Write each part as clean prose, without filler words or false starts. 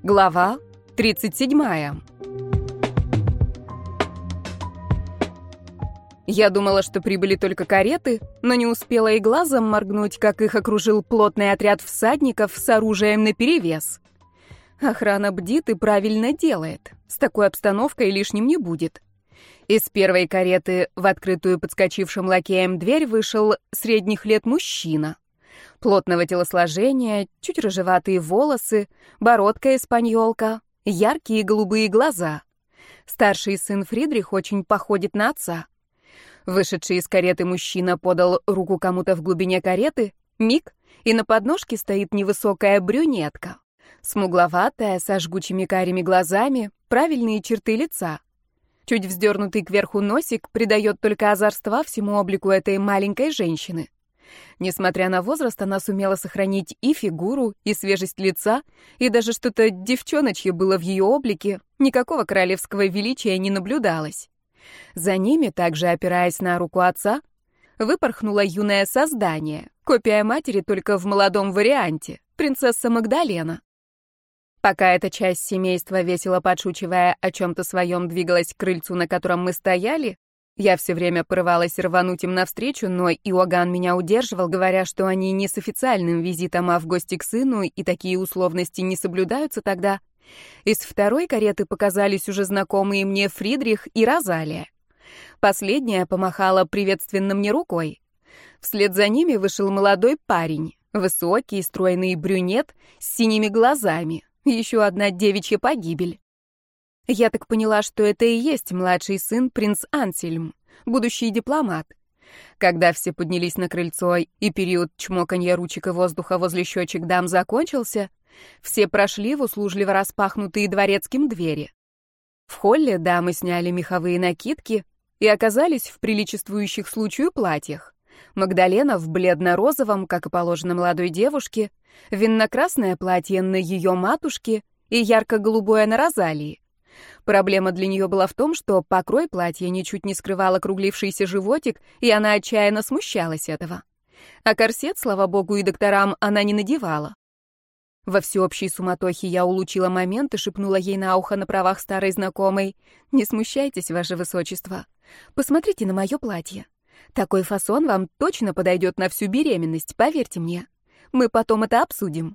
Глава 37. Я думала, что прибыли только кареты, но не успела и глазом моргнуть, как их окружил плотный отряд всадников с оружием наперевес. Охрана бдит и правильно делает. С такой обстановкой лишним не будет. Из первой кареты в открытую подскочившим лакеем дверь вышел средних лет мужчина. Плотного телосложения, чуть рыжеватые волосы, бородка-испаньолка, яркие голубые глаза. Старший сын Фридрих очень походит на отца. Вышедший из кареты мужчина подал руку кому-то в глубине кареты, миг, и на подножке стоит невысокая брюнетка. Смугловатая, со жгучими карими глазами, правильные черты лица. Чуть вздернутый кверху носик придает только озорства всему облику этой маленькой женщины. Несмотря на возраст, она сумела сохранить и фигуру, и свежесть лица, и даже что-то девчоночье было в ее облике, никакого королевского величия не наблюдалось. За ними, также опираясь на руку отца, выпорхнуло юное создание, копия матери только в молодом варианте, принцесса Магдалена. Пока эта часть семейства, весело подшучивая о чем-то своем, двигалась к крыльцу, на котором мы стояли, я все время порывалась рвануть им навстречу, но Иоганн меня удерживал, говоря, что они не с официальным визитом, а в гости к сыну, и такие условности не соблюдаются тогда. Из второй кареты показались уже знакомые мне Фридрих и Розалия. Последняя помахала приветственно мне рукой. Вслед за ними вышел молодой парень, высокий, стройный брюнет с синими глазами. Еще одна девичья погибель. Я так поняла, что это и есть младший сын принц Ансельм, будущий дипломат. Когда все поднялись на крыльцо и период чмоканья ручек и воздуха возле щечек дам закончился, все прошли в услужливо распахнутые дворецким двери. В холле дамы сняли меховые накидки и оказались в приличествующих случаю платьях. Магдалена в бледно-розовом, как и положено молодой девушке, винно-красное платье на ее матушке и ярко-голубое на Розалии. Проблема для нее была в том, что покрой платья ничуть не скрывал округлившийся животик, и она отчаянно смущалась этого. А корсет, слава богу, и докторам она не надевала. Во всеобщей суматохе я улучила момент и шепнула ей на ухо на правах старой знакомой: «Не смущайтесь, ваше высочество. Посмотрите на мое платье. Такой фасон вам точно подойдет на всю беременность, поверьте мне. Мы потом это обсудим».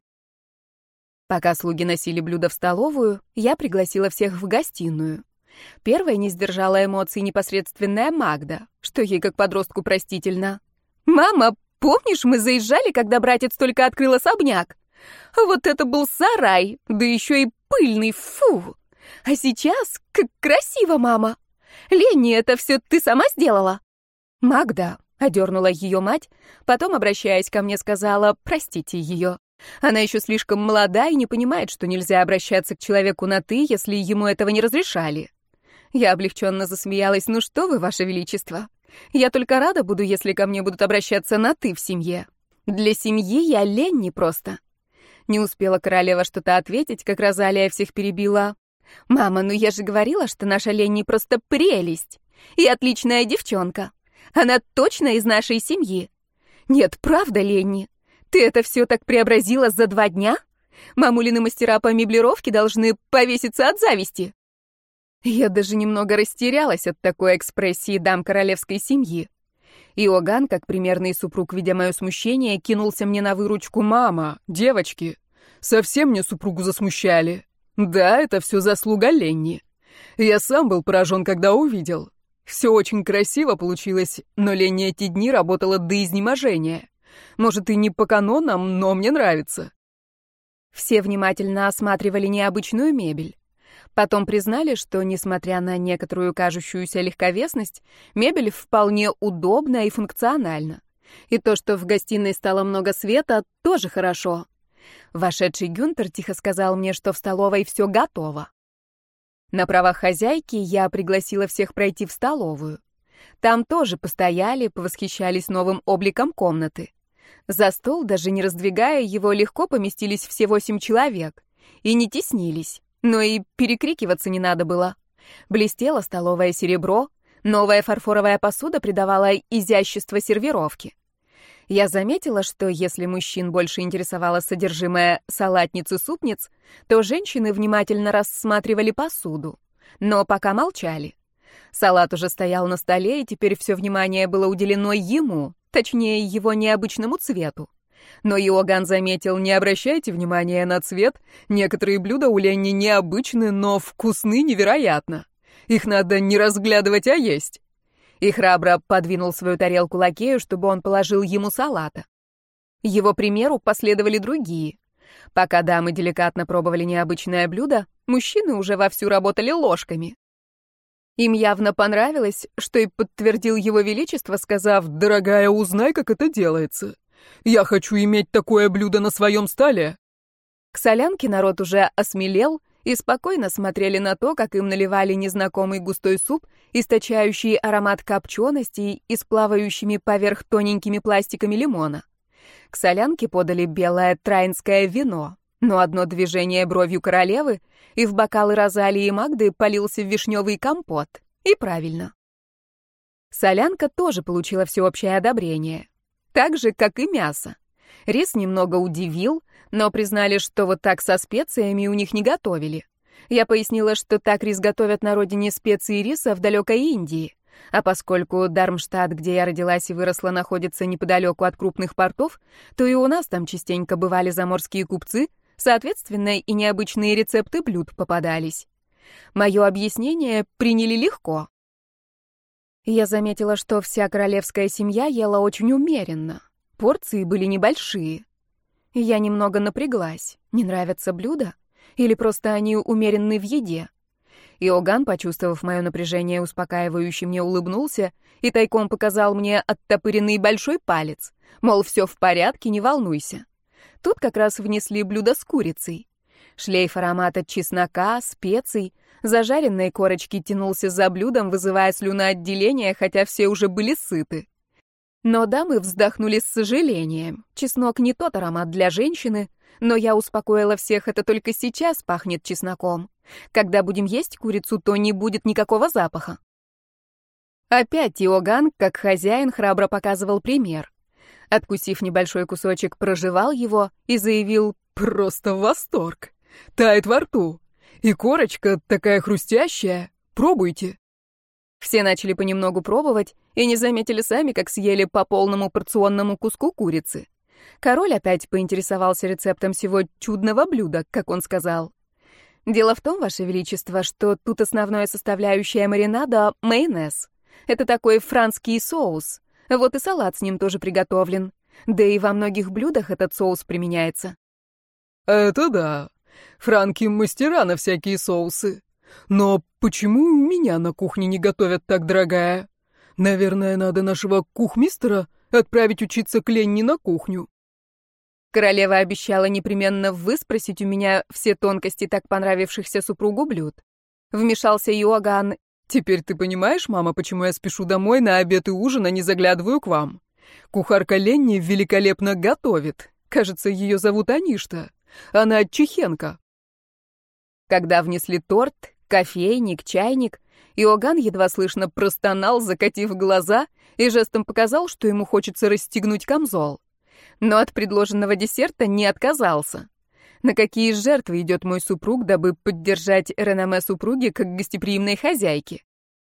Пока слуги носили блюда в столовую, я пригласила всех в гостиную. Первой не сдержала эмоций непосредственная Магда, что ей как подростку простительно. «Мама, помнишь, мы заезжали, когда братец только открыл особняк? Вот это был сарай, да еще и пыльный, фу! А сейчас как красиво, мама! Ленни, это все ты сама сделала?» «Магда», — одернула ее мать, потом, обращаясь ко мне, сказала: «Простите ее. Она еще слишком молода и не понимает, что нельзя обращаться к человеку на «ты», если ему этого не разрешали». Я облегченно засмеялась: «Ну что вы, ваше величество, я только рада буду, если ко мне будут обращаться на «ты» в семье. Для семьи я Ленни просто». Не успела королева что-то ответить, как Розалия всех перебила: «Мама, ну я же говорила, что наша Ленни просто прелесть и отличная девчонка. Она точно из нашей семьи. Нет, правда, Ленни? Ты это все так преобразила за 2 дня? Мамулины мастера по меблировке должны повеситься от зависти». Я даже немного растерялась от такой экспрессии дам королевской семьи. Иоганн, как примерный супруг, видя мое смущение, кинулся мне на выручку: «Мама, девочки, совсем мне супругу засмущали. Да, это все заслуга Ленни. Я сам был поражен, когда увидел. Все очень красиво получилось, но Ленни эти дни работала до изнеможения. Может, и не по канонам, но мне нравится». Все внимательно осматривали необычную мебель. Потом признали, что, несмотря на некоторую кажущуюся легковесность, мебель вполне удобна и функциональна. И то, что в гостиной стало много света, тоже хорошо. Вошедший Гюнтер тихо сказал мне, что в столовой все готово. На правах хозяйки я пригласила всех пройти в столовую. Там тоже постояли, повосхищались новым обликом комнаты. За стол, даже не раздвигая его, легко поместились все 8 человек. И не теснились, но и перекрикиваться не надо было. Блестело столовое серебро, новая фарфоровая посуда придавала изящество сервировки. Я заметила, что если мужчин больше интересовало содержимое салатниц и супниц, то женщины внимательно рассматривали посуду, но пока молчали. Салат уже стоял на столе, и теперь все внимание было уделено ему, точнее, его необычному цвету. Но Иоганн заметил: не обращайте внимания на цвет, некоторые блюда у Ленни необычны, но вкусны невероятно. Их надо не разглядывать, а есть. И храбро подвинул свою тарелку лакею, чтобы он положил ему салата. Его примеру последовали другие. Пока дамы деликатно пробовали необычное блюдо, мужчины уже вовсю работали ложками. Им явно понравилось, что и подтвердил его величество, сказав: «Дорогая, узнай, как это делается. Я хочу иметь такое блюдо на своем столе». К солянке народ уже осмелел и спокойно смотрели на то, как им наливали незнакомый густой суп, источающий аромат копченостей и с плавающими поверх тоненькими пластиками лимона. К солянке подали белое трайнское вино, но одно движение бровью королевы, и в бокалы Розалии и Магды полился вишневый компот. И правильно. Солянка тоже получила всеобщее одобрение. Так же, как и мясо. Рис немного удивил, но признали, что вот так со специями у них не готовили. Я пояснила, что так рис готовят на родине специй риса в далекой Индии. А поскольку Дармштадт, где я родилась и выросла, находится неподалеку от крупных портов, то и у нас там частенько бывали заморские купцы, соответственно, и необычные рецепты блюд попадались. Мое объяснение приняли легко. Я заметила, что вся королевская семья ела очень умеренно. Порции были небольшие. Я немного напряглась. Не нравятся блюда? Или просто они умеренны в еде? Иоганн, почувствовав мое напряжение, успокаивающе мне улыбнулся и тайком показал мне оттопыренный большой палец. Мол, все в порядке, не волнуйся. Тут как раз внесли блюдо с курицей. Шлейф аромата чеснока, специй, зажаренной корочки тянулся за блюдом, вызывая слюноотделение, хотя все уже были сыты. Но дамы вздохнули с сожалением. Чеснок не тот аромат для женщины, но я успокоила всех, это только сейчас пахнет чесноком. Когда будем есть курицу, то не будет никакого запаха. Опять Иоганн, как хозяин, храбро показывал пример. Откусив небольшой кусочек, прожевал его и заявил: «Просто восторг! Тает во рту! И корочка такая хрустящая! Пробуйте!» Все начали понемногу пробовать и не заметили сами, как съели по полному порционному куску курицы. Король опять поинтересовался рецептом сего чудного блюда, как он сказал. «Дело в том, Ваше Величество, что тут основная составляющая маринада — майонез. Это такой французский соус. Вот и салат с ним тоже приготовлен. Да и во многих блюдах этот соус применяется». «Это да. Франки мастера на всякие соусы. Но почему у меня на кухне не готовят так, дорогая? Наверное, надо нашего кухмистера отправить учиться к Ленни на кухню». Королева обещала непременно выспросить у меня все тонкости так понравившихся супругу блюд. Вмешался Иоганн. «Теперь ты понимаешь, мама, почему я спешу домой на обед и ужин, а не заглядываю к вам? Кухарка Ленни великолепно готовит. Кажется, ее зовут Аништа. Она чехенка». Когда внесли торт, кофейник, чайник, Иоганн едва слышно простонал, закатив глаза, и жестом показал, что ему хочется расстегнуть камзол. Но от предложенного десерта не отказался. На какие жертвы идет мой супруг, дабы поддержать реноме супруги как гостеприимной хозяйки?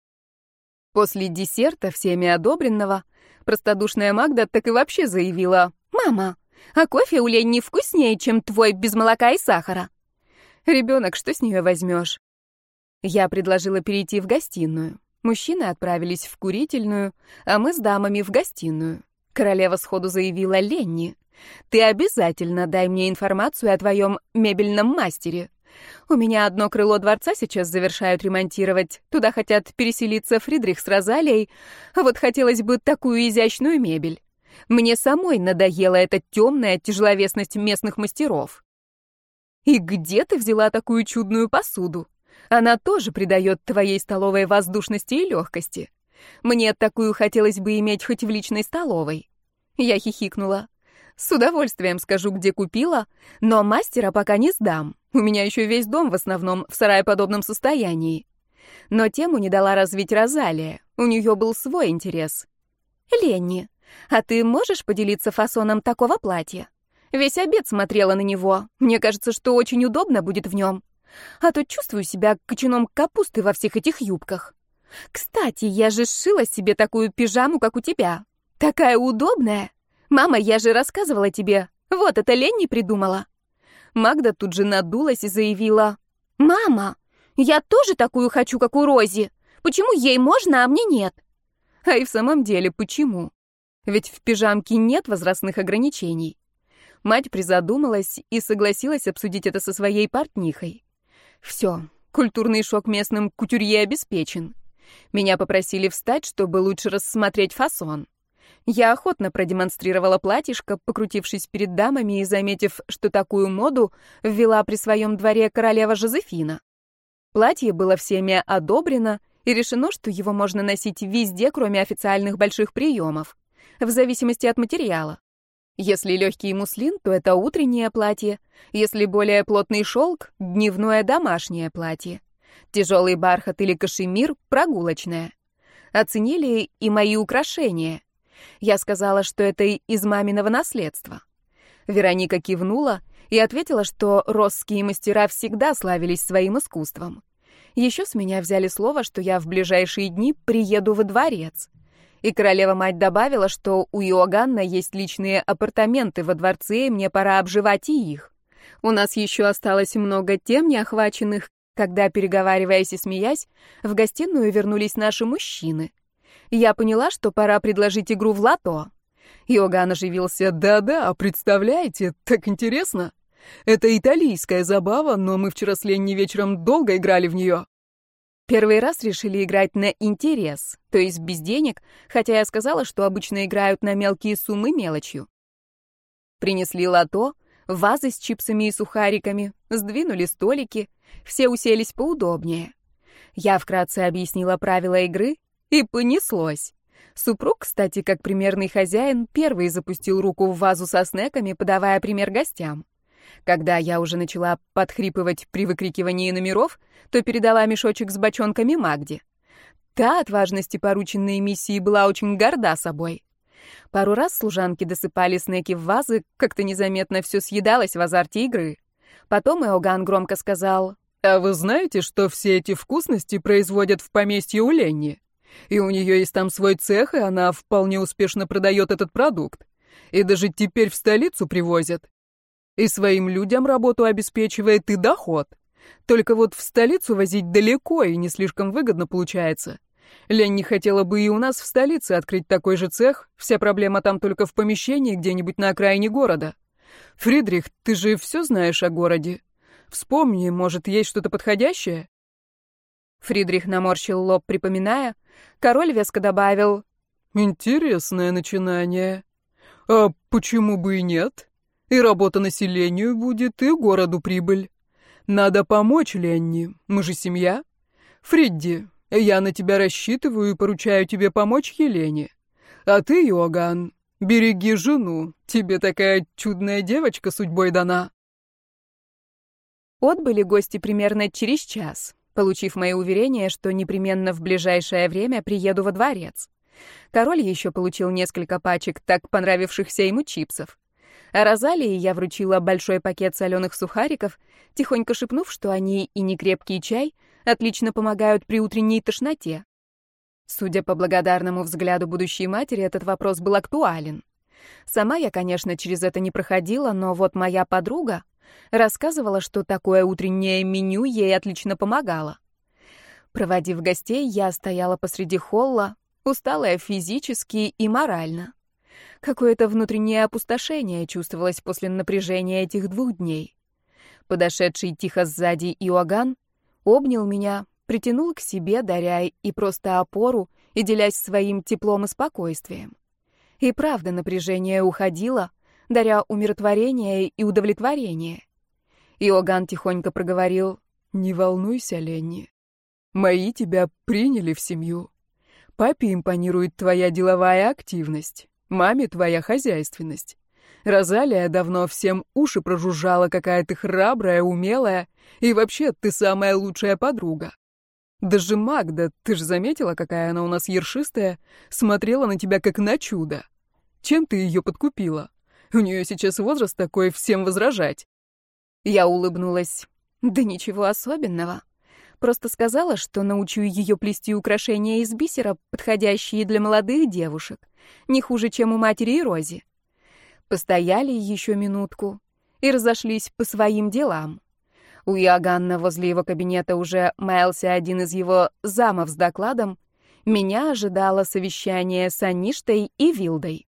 После десерта, всеми одобренного, простодушная Магда так и вообще заявила: «Мама, а кофе у Ленни вкуснее, чем твой без молока и сахара». Ребенок, что с нее возьмешь? Я предложила перейти в гостиную. Мужчины отправились в курительную, а мы с дамами в гостиную. Королева сходу заявила: «Ленни, ты обязательно дай мне информацию о твоем мебельном мастере. У меня одно крыло дворца сейчас завершают ремонтировать. Туда хотят переселиться Фридрих с Розалией, а вот хотелось бы такую изящную мебель. Мне самой надоела эта темная тяжеловесность местных мастеров». «И где ты взяла такую чудную посуду? Она тоже придает твоей столовой воздушности и легкости. Мне такую хотелось бы иметь хоть в личной столовой». Я хихикнула. «С удовольствием скажу, где купила, но мастера пока не сдам. У меня еще весь дом в основном в сараеподобном состоянии». Но тему не дала развить Розалия. У нее был свой интерес. «Ленни, А ты можешь поделиться фасоном такого платья? Весь обед смотрела на него. Мне кажется, что очень удобно будет в нем. А то чувствую себя кочаном капусты во всех этих юбках. Кстати, я же сшила себе такую пижаму, как у тебя. Такая удобная. Мама, я же рассказывала тебе. Вот это Ленни придумала. Магда тут же надулась и заявила: «Мама, я тоже такую хочу, как у Рози. Почему ей можно, а мне нет?» А и в самом деле, почему? Ведь в пижамке нет возрастных ограничений. Мать призадумалась и согласилась обсудить это со своей портнихой. Все, культурный шок местным кутюрье обеспечен. Меня попросили встать, чтобы лучше рассмотреть фасон. Я охотно продемонстрировала платьишко, покрутившись перед дамами и заметив, что такую моду ввела при своем дворе королева Жозефина. Платье было всеми одобрено, и решено, что его можно носить везде, кроме официальных больших приемов, в зависимости от материала. Если легкий муслин, то это утреннее платье, если более плотный шелк — дневное домашнее платье, тяжелый бархат или кашемир — прогулочное. Оценили и мои украшения. Я сказала, что это из маминого наследства. Вероника кивнула и ответила, что росские мастера всегда славились своим искусством. Еще с меня взяли слово, что я в ближайшие дни приеду во дворец. И королева-мать добавила, что у Иоганна есть личные апартаменты во дворце, и мне пора обживать и их. У нас еще осталось много тем неохваченных, когда, переговариваясь и смеясь, в гостиную вернулись наши мужчины. Я поняла, что пора предложить игру в лото. Иоганн оживился. «Да-да, представляете, так интересно. Это итальянская забава, но мы вчера с Ленни вечером долго играли в нее». Первый раз решили играть на интерес, то есть без денег, хотя я сказала, что обычно играют на мелкие суммы мелочью. Принесли лото, вазы с чипсами и сухариками, сдвинули столики, все уселись поудобнее. Я вкратце объяснила правила игры, и понеслось. Супруг, кстати, как примерный хозяин, первый запустил руку в вазу со снеками, подавая пример гостям. Когда я уже начала подхрипывать при выкрикивании номеров, то передала мешочек с бочонками Магде. Та от важности порученной миссии была очень горда собой. Пару раз служанки досыпали снеки в вазы, как-то незаметно все съедалось в азарте игры. Потом Иоганн громко сказал: «А вы знаете, что все эти вкусности производят в поместье у Ленни? И у нее есть там свой цех, и она вполне успешно продает этот продукт. И даже теперь в столицу привозят. И своим людям работу обеспечивает, и доход. Только вот в столицу возить далеко и не слишком выгодно получается. Ленни хотела бы и у нас в столице открыть такой же цех, вся проблема там только в помещении где-нибудь на окраине города. Фридрих, ты же все знаешь о городе. Вспомни, может, есть что-то подходящее?» Фридрих наморщил лоб, припоминая. Король веско добавил: «Интересное начинание. А почему бы и нет? И работа населению будет, и городу прибыль. Надо помочь Ленни, мы же семья. Фридди, я на тебя рассчитываю и поручаю тебе помочь Елене. А ты, Иоганн, береги жену, тебе такая чудная девочка судьбой дана». Отбыли гости примерно через час, получив мои уверения, что непременно в ближайшее время приеду во дворец. Король еще получил несколько пачек так понравившихся ему чипсов. А Розалии я вручила большой пакет соленых сухариков, тихонько шепнув, что они и некрепкий чай отлично помогают при утренней тошноте. Судя по благодарному взгляду будущей матери, этот вопрос был актуален. Сама я, конечно, через это не проходила, но вот моя подруга рассказывала, что такое утреннее меню ей отлично помогало. Проводив гостей, я стояла посреди холла, усталая физически и морально. Какое-то внутреннее опустошение чувствовалось после напряжения этих 2 дней. Подошедший тихо сзади Иоганн обнял меня, притянул к себе, даря и просто опору, и делясь своим теплом и спокойствием. И правда, напряжение уходило, даря умиротворение и удовлетворение. Иоганн тихонько проговорил: «Не волнуйся, Ленни. Мои тебя приняли в семью. Папе импонирует твоя деловая активность, маме твоя хозяйственность. Розалия давно всем уши прожужжала, какая ты храбрая, умелая, и вообще ты самая лучшая подруга. Даже Магда, ты же заметила, какая она у нас ершистая, смотрела на тебя как на чудо. Чем ты ее подкупила? У нее сейчас возраст такой, всем возражать. Я улыбнулась. Да ничего особенного. Просто сказала, что научу ее плести украшения из бисера, подходящие для молодых девушек. Не хуже, чем у матери и Рози. Постояли еще минутку и разошлись по своим делам. У Иоганна возле его кабинета уже маялся один из его замов с докладом. Меня ожидало совещание с Аништой и Вилдой.